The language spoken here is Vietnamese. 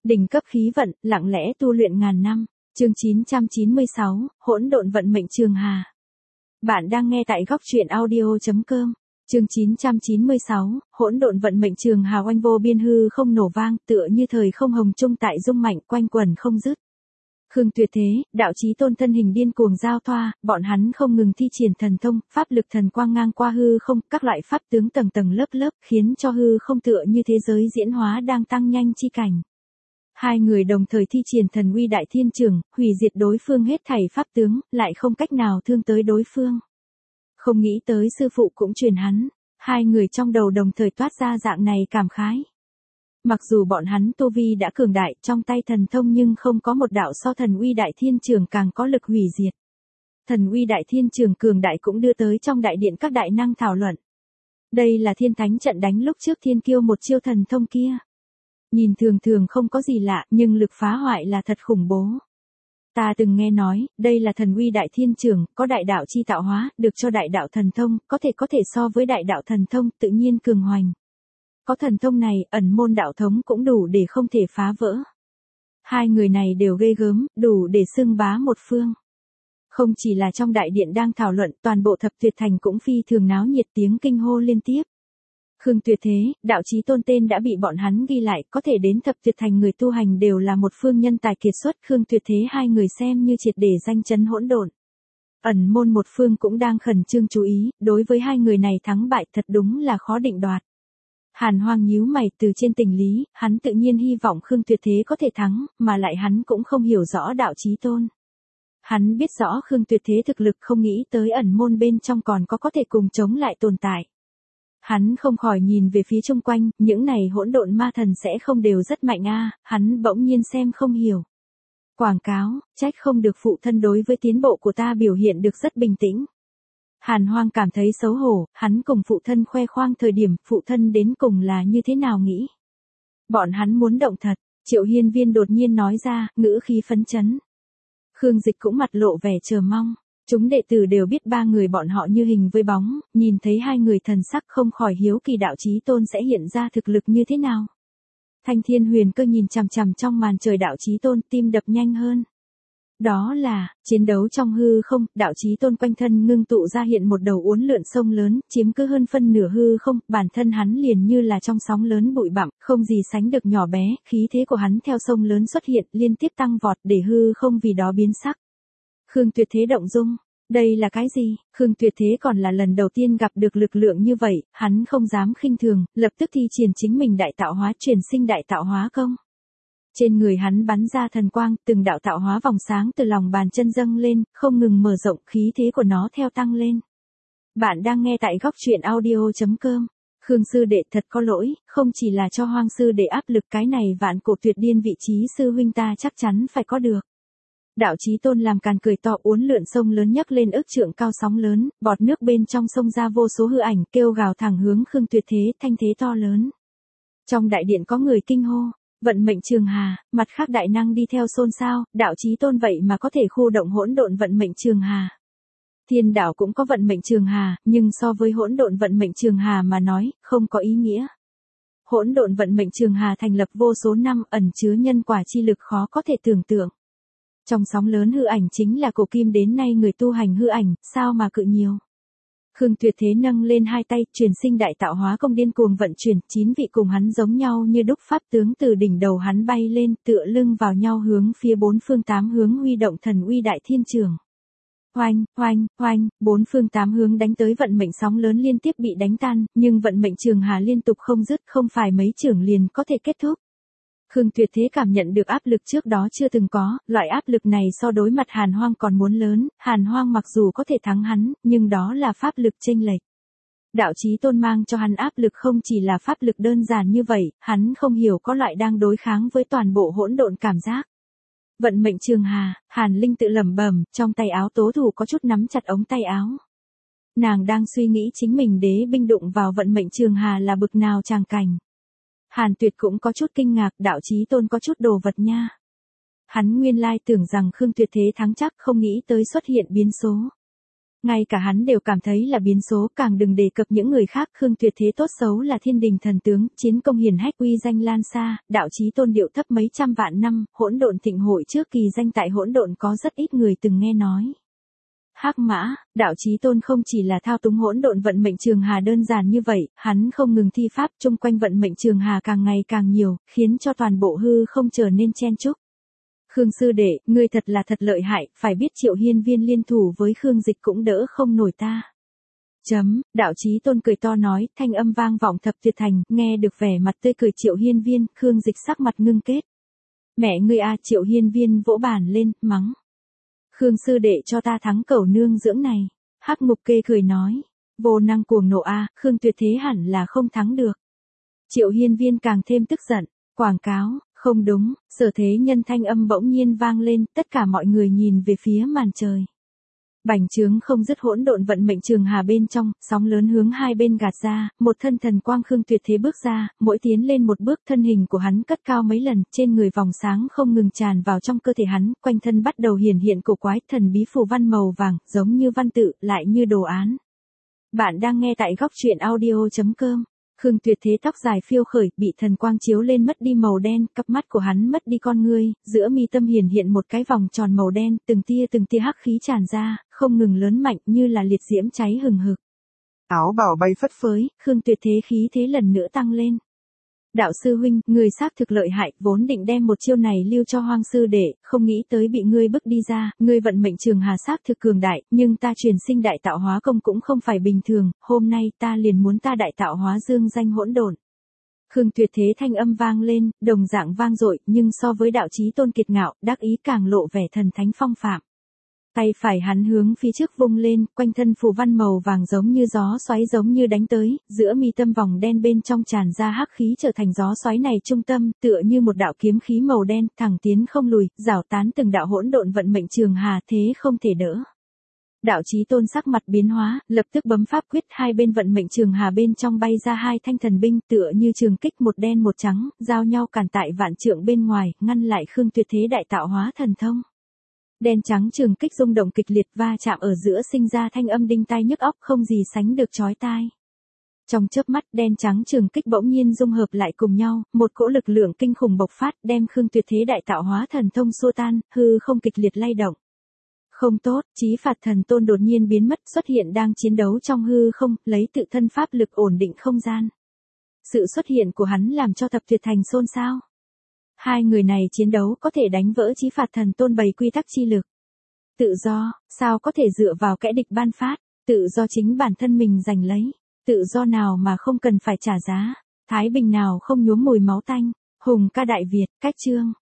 Đỉnh cấp khí vận, lặng lẽ tu luyện ngàn năm. Chương 996, hỗn độn vận mệnh Trường Hà. Bạn đang nghe tại góc truyện audio.com. Chương 996, hỗn độn vận mệnh Trường Hà oanh vô biên hư không nổ vang, tựa như thời không hồng trung tại dung mạnh quanh quần không dứt. Khương Tuyệt Thế, đạo chí tôn thân hình điên cuồng giao thoa, bọn hắn không ngừng thi triển thần thông, pháp lực thần quang ngang qua hư không, các loại pháp tướng tầng tầng lớp lớp, khiến cho hư không tựa như thế giới diễn hóa đang tăng nhanh chi cảnh. Hai người đồng thời thi triển thần uy đại thiên trường, hủy diệt đối phương hết thảy pháp tướng, lại không cách nào thương tới đối phương. Không nghĩ tới sư phụ cũng truyền hắn, hai người trong đầu đồng thời toát ra dạng này cảm khái. Mặc dù bọn hắn tu vi đã cường đại trong tay thần thông nhưng không có một đạo so thần uy đại thiên trường càng có lực hủy diệt. Thần uy đại thiên trường cường đại cũng đưa tới trong đại điện các đại năng thảo luận. Đây là thiên thánh trận đánh lúc trước thiên kiêu một chiêu thần thông kia. Nhìn thường thường không có gì lạ nhưng lực phá hoại là thật khủng bố. Ta từng nghe nói, đây là thần uy đại thiên trường, có đại đạo chi tạo hóa, được cho đại đạo thần thông, có thể so với đại đạo thần thông, tự nhiên cường hoành. Có thần thông này, ẩn môn đạo thống cũng đủ để không thể phá vỡ. Hai người này đều ghê gớm, đủ để xưng bá một phương. Không chỉ là trong đại điện đang thảo luận, toàn bộ thập tuyệt thành cũng phi thường náo nhiệt tiếng kinh hô liên tiếp. Khương Tuyệt Thế, đạo chí tôn tên đã bị bọn hắn ghi lại, có thể đến thập tuyệt thành người tu hành đều là một phương nhân tài kiệt xuất. Khương Tuyệt Thế hai người xem như triệt để danh chấn hỗn độn. Ẩn môn một phương cũng đang khẩn trương chú ý, đối với hai người này thắng bại thật đúng là khó định đoạt. Hàn Hoang nhíu mày từ trên tình lý, hắn tự nhiên hy vọng Khương Tuyệt Thế có thể thắng, mà lại hắn cũng không hiểu rõ đạo chí tôn. Hắn biết rõ Khương Tuyệt Thế thực lực không nghĩ tới ẩn môn bên trong còn có thể cùng chống lại tồn tại. Hắn không khỏi nhìn về phía chung quanh, những này hỗn độn ma thần sẽ không đều rất mạnh a, hắn bỗng nhiên xem không hiểu. Quảng cáo, trách không được phụ thân đối với tiến bộ của ta biểu hiện được rất bình tĩnh. Hàn Hoang cảm thấy xấu hổ, hắn cùng phụ thân khoe khoang thời điểm phụ thân đến cùng là như thế nào nghĩ. Bọn hắn muốn động thật, Triệu Hiên Viên đột nhiên nói ra, ngữ khí phấn chấn. Khương Dịch cũng mặt lộ vẻ chờ mong. Chúng đệ tử đều biết ba người bọn họ như hình với bóng, nhìn thấy hai người thần sắc không khỏi hiếu kỳ đạo chí tôn sẽ hiện ra thực lực như thế nào. Thanh Thiên Huyền Cơ nhìn chằm chằm trong màn trời đạo chí tôn, tim đập nhanh hơn. Đó là, chiến đấu trong hư không, đạo chí tôn quanh thân ngưng tụ ra hiện một đầu uốn lượn sông lớn, chiếm cứ hơn phân nửa hư không, bản thân hắn liền như là trong sóng lớn bụi bặm, không gì sánh được nhỏ bé, khí thế của hắn theo sông lớn xuất hiện, liên tiếp tăng vọt để hư không vì đó biến sắc. Khương Tuyệt Thế động dung, đây là cái gì? Khương Tuyệt Thế còn là lần đầu tiên gặp được lực lượng như vậy, hắn không dám khinh thường, lập tức thi triển chính mình đại tạo hóa chuyển sinh đại tạo hóa công. Trên người hắn bắn ra thần quang, từng đạo tạo hóa vòng sáng từ lòng bàn chân dâng lên, không ngừng mở rộng, khí thế của nó theo tăng lên. Bạn đang nghe tại góc truyện audio.com. Khương sư đệ thật có lỗi, không chỉ là cho Hoang sư đệ áp lực, cái này vạn cổ tuyệt điên vị trí sư huynh ta chắc chắn phải có được. Đạo chí tôn làm càn cười to, uốn lượn sông lớn nhấc lên ức trượng cao sóng lớn, bọt nước bên trong sông ra vô số hư ảnh, kêu gào thẳng hướng Khương Tuyệt Thế, thanh thế to lớn. Trong đại điện có người kinh hô, vận mệnh Trường Hà, mặt khác đại năng đi theo xôn xao, đạo chí tôn vậy mà có thể khu động hỗn độn vận mệnh Trường Hà. Thiên đạo cũng có vận mệnh Trường Hà, nhưng so với hỗn độn vận mệnh Trường Hà mà nói, không có ý nghĩa. Hỗn độn vận mệnh Trường Hà thành lập vô số năm, ẩn chứa nhân quả chi lực khó có thể tưởng tượng. Trong sóng lớn hư ảnh chính là cổ kim đến nay người tu hành hư ảnh, sao mà cự nhiều. Khương Tuyệt Thế nâng lên hai tay, truyền sinh đại tạo hóa công điên cuồng vận chuyển, 9 vị cùng hắn giống nhau như đúc pháp tướng từ đỉnh đầu hắn bay lên, tựa lưng vào nhau hướng phía bốn phương tám hướng huy động thần uy đại thiên trường. Oanh, oanh, oanh, bốn phương tám hướng đánh tới vận mệnh sóng lớn liên tiếp bị đánh tan, nhưng vận mệnh Trường Hà liên tục không dứt, không phải mấy chưởng liền có thể kết thúc. Khương Tuyệt Thế cảm nhận được áp lực trước đó chưa từng có, loại áp lực này so đối mặt Hàn Hoang còn muốn lớn, Hàn Hoang mặc dù có thể thắng hắn, nhưng đó là pháp lực chênh lệch. Đạo chí tôn mang cho hắn áp lực không chỉ là pháp lực đơn giản như vậy, hắn không hiểu có loại đang đối kháng với toàn bộ hỗn độn cảm giác. Vận mệnh Trường Hà, Hàn Linh tự lẩm bẩm, trong tay áo tố thủ có chút nắm chặt ống tay áo. Nàng đang suy nghĩ chính mình đế binh đụng vào vận mệnh Trường Hà là bực nào tràng cảnh. Hàn Tuyệt cũng có chút kinh ngạc, đạo chí tôn có chút đồ vật nha. Hắn nguyên lai tưởng rằng Khương Tuyệt Thế thắng chắc, không nghĩ tới xuất hiện biến số. ngay cả hắn đều cảm thấy là biến số, càng đừng đề cập những người khác. Khương Tuyệt thế tốt xấu là thiên đình thần tướng, chiến công hiển hách, uy danh lan xa, đạo chí tôn điệu thấp mấy trăm vạn năm, hỗn độn thịnh hội trước kỳ danh tại hỗn độn có rất ít người từng nghe nói. Hắc Mã, đạo chí tôn không chỉ là thao túng hỗn độn vận mệnh trường hà đơn giản như vậy, hắn không ngừng thi pháp, chung quanh vận mệnh trường hà càng ngày càng nhiều, khiến cho toàn bộ hư không trở nên chen chúc. Khương sư đệ, ngươi thật là thật lợi hại, phải biết Triệu Hiên Viên liên thủ với Khương Dịch cũng đỡ không nổi ta. Đạo chí tôn cười to nói, thanh âm vang vọng thập tuyệt thành, nghe được vẻ mặt tươi cười Triệu Hiên Viên, Khương Dịch sắc mặt ngưng kết. Mẹ ngươi a, Triệu Hiên Viên vỗ bàn lên, mắng. Khương sư đệ cho ta thắng cẩu nương dưỡng này. Hắc Ngục Kê cười nói, vô năng cuồng nộ a, Khương Tuyệt thế hẳn là không thắng được. Triệu Hiên Viên càng thêm tức giận, quảng cáo, không đúng, Sở Thế Nhân thanh âm bỗng nhiên vang lên, tất cả mọi người nhìn về phía màn trời. Bành trướng không dứt hỗn độn vận mệnh trường hà bên trong, sóng lớn hướng hai bên gạt ra, một thân thần quang Khương Tuyệt thế bước ra, mỗi tiến lên một bước thân hình của hắn cất cao mấy lần, trên người vòng sáng không ngừng tràn vào trong cơ thể hắn, quanh thân bắt đầu hiển hiện cổ quái thần bí phù văn màu vàng, giống như văn tự, lại như đồ án. Bạn đang nghe tại góc truyện audio.com. Khương Tuyệt thế tóc dài phiêu khởi, bị thần quang chiếu lên mất đi màu đen, cặp mắt của hắn mất đi con ngươi, giữa mi tâm hiển hiện một cái vòng tròn màu đen, từng tia hắc khí tràn ra, không ngừng lớn mạnh như là liệt diễm cháy hừng hực. Áo bào bay phất phới, Khương Tuyệt thế khí thế lần nữa tăng lên. Đạo sư huynh, người xác thực lợi hại, vốn định đem một chiêu này lưu cho Hoang sư đệ, không nghĩ tới bị ngươi bức đi ra, ngươi vận mệnh trường hà xác thực cường đại, nhưng ta truyền sinh đại tạo hóa công cũng không phải bình thường, hôm nay ta liền muốn ta đại tạo hóa dương danh hỗn độn. Khương Tuyệt thế thanh âm vang lên, đồng dạng vang dội, nhưng so với đạo chí tôn kiệt ngạo, đắc ý càng lộ vẻ thần thánh phong phạm. Tay phải hắn hướng phía trước vung lên, quanh thân phù văn màu vàng giống như gió xoáy giống như đánh tới, giữa mi tâm vòng đen bên trong tràn ra hắc khí trở thành gió xoáy này trung tâm, tựa như một đạo kiếm khí màu đen, thẳng tiến không lùi, rảo tán từng đạo hỗn độn vận mệnh trường hà, thế không thể đỡ. Đạo chí tôn sắc mặt biến hóa, lập tức bấm pháp quyết, hai bên vận mệnh trường hà bên trong bay ra hai thanh thần binh, tựa như trường kích một đen một trắng, giao nhau cản tại vạn trượng bên ngoài, ngăn lại Khương Tuyệt thế đại tạo hóa thần thông. Đen trắng trường kích rung động kịch liệt va chạm ở giữa sinh ra thanh âm đinh tai nhức óc không gì sánh được chói tai. Trong chớp mắt đen trắng trường kích bỗng nhiên dung hợp lại cùng nhau, một cỗ lực lượng kinh khủng bộc phát đem Khương Tuyệt thế đại tạo hóa thần thông xua tan, hư không kịch liệt lay động. Không tốt, Chí Phạt Thần Tôn đột nhiên biến mất xuất hiện đang chiến đấu trong hư không, lấy tự thân pháp lực ổn định không gian. Sự xuất hiện của hắn làm cho thập tuyệt thành xôn xao. Hai người này chiến đấu có thể đánh vỡ Chí Phạt Thần Tôn bày quy tắc chi lực. Tự do, sao có thể dựa vào kẻ địch ban phát, tự do chính bản thân mình giành lấy, tự do nào mà không cần phải trả giá, thái bình nào không nhuốm mùi máu tanh, hùng ca Đại Việt, cách chương.